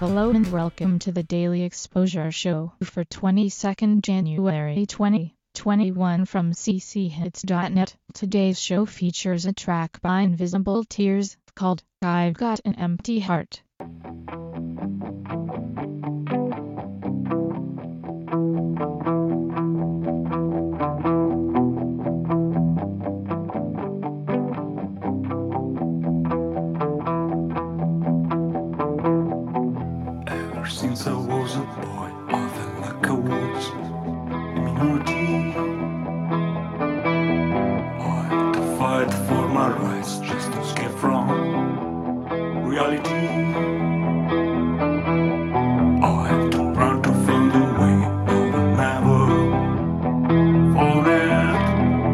Hello and welcome to the Daily Exposure Show for 22nd January 2021 from cchits.net. Today's show features a track by Invisible Tears called I've Got an Empty Heart. Since I was a boy, I felt like I was a minority. I had to fight for my rights just to escape from reality. I had to run to find a way I would never forget.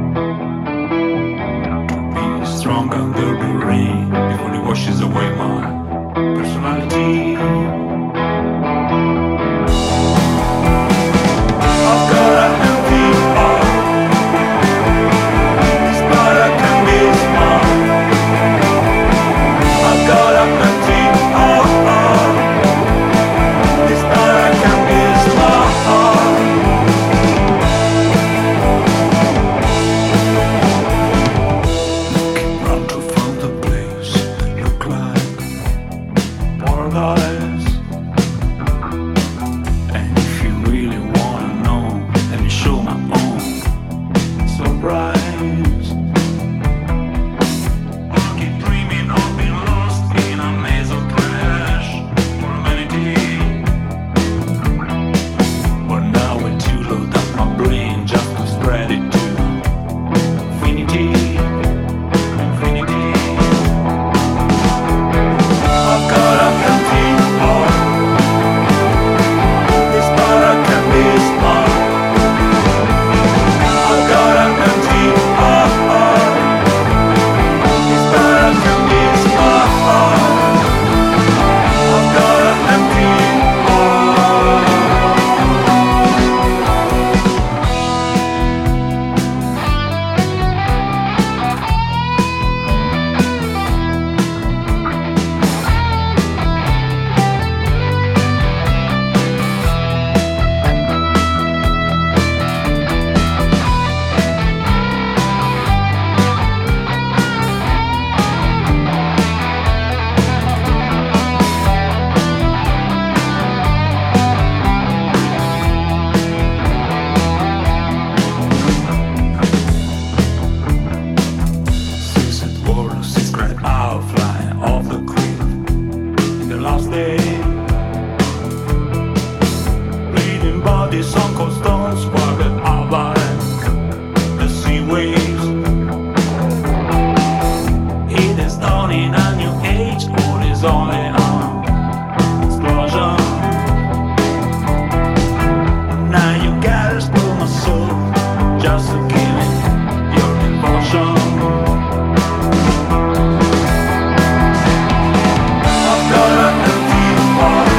To be strong under the rain before it washes away my personality. And if you really wanna know, let me show my own surprise. I keep dreaming of being lost in a maze of trash for humanity. But now when you load up my brain just to spread it to infinity. I've got a empty heart. Bleeding bodies on cold stones, squatted out like the sea waves. It is done in a new age, or is only an explosion. Now you gotta spill my soul, just to give it your devotion. I've got an empty heart.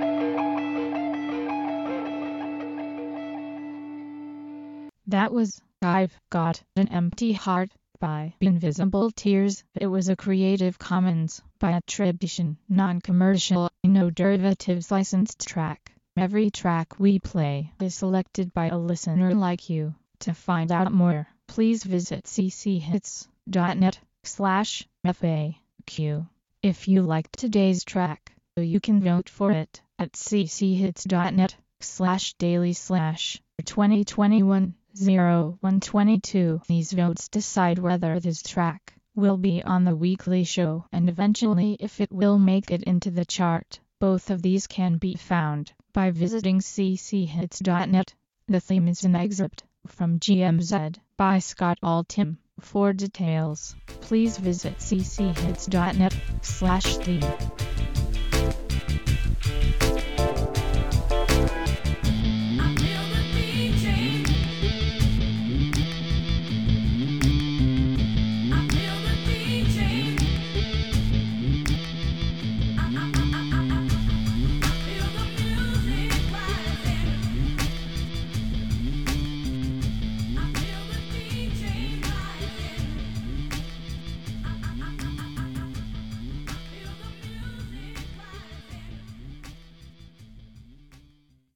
That was I've Got an Empty Heart by Invisible Tears. It was a Creative Commons by attribution, non-commercial, no derivatives licensed track. Every track we play is selected by a listener like you. To find out more, please visit cchits.net/FAQ. If you liked today's track, you can vote for it at cchits.net/daily/2021-0122. These votes decide whether this track will be on the weekly show and eventually if it will make it into the chart. Both of these can be found by visiting cchits.net. The theme is an excerpt from GMZ by Scott Altham. For details, please visit cchits.net/theme.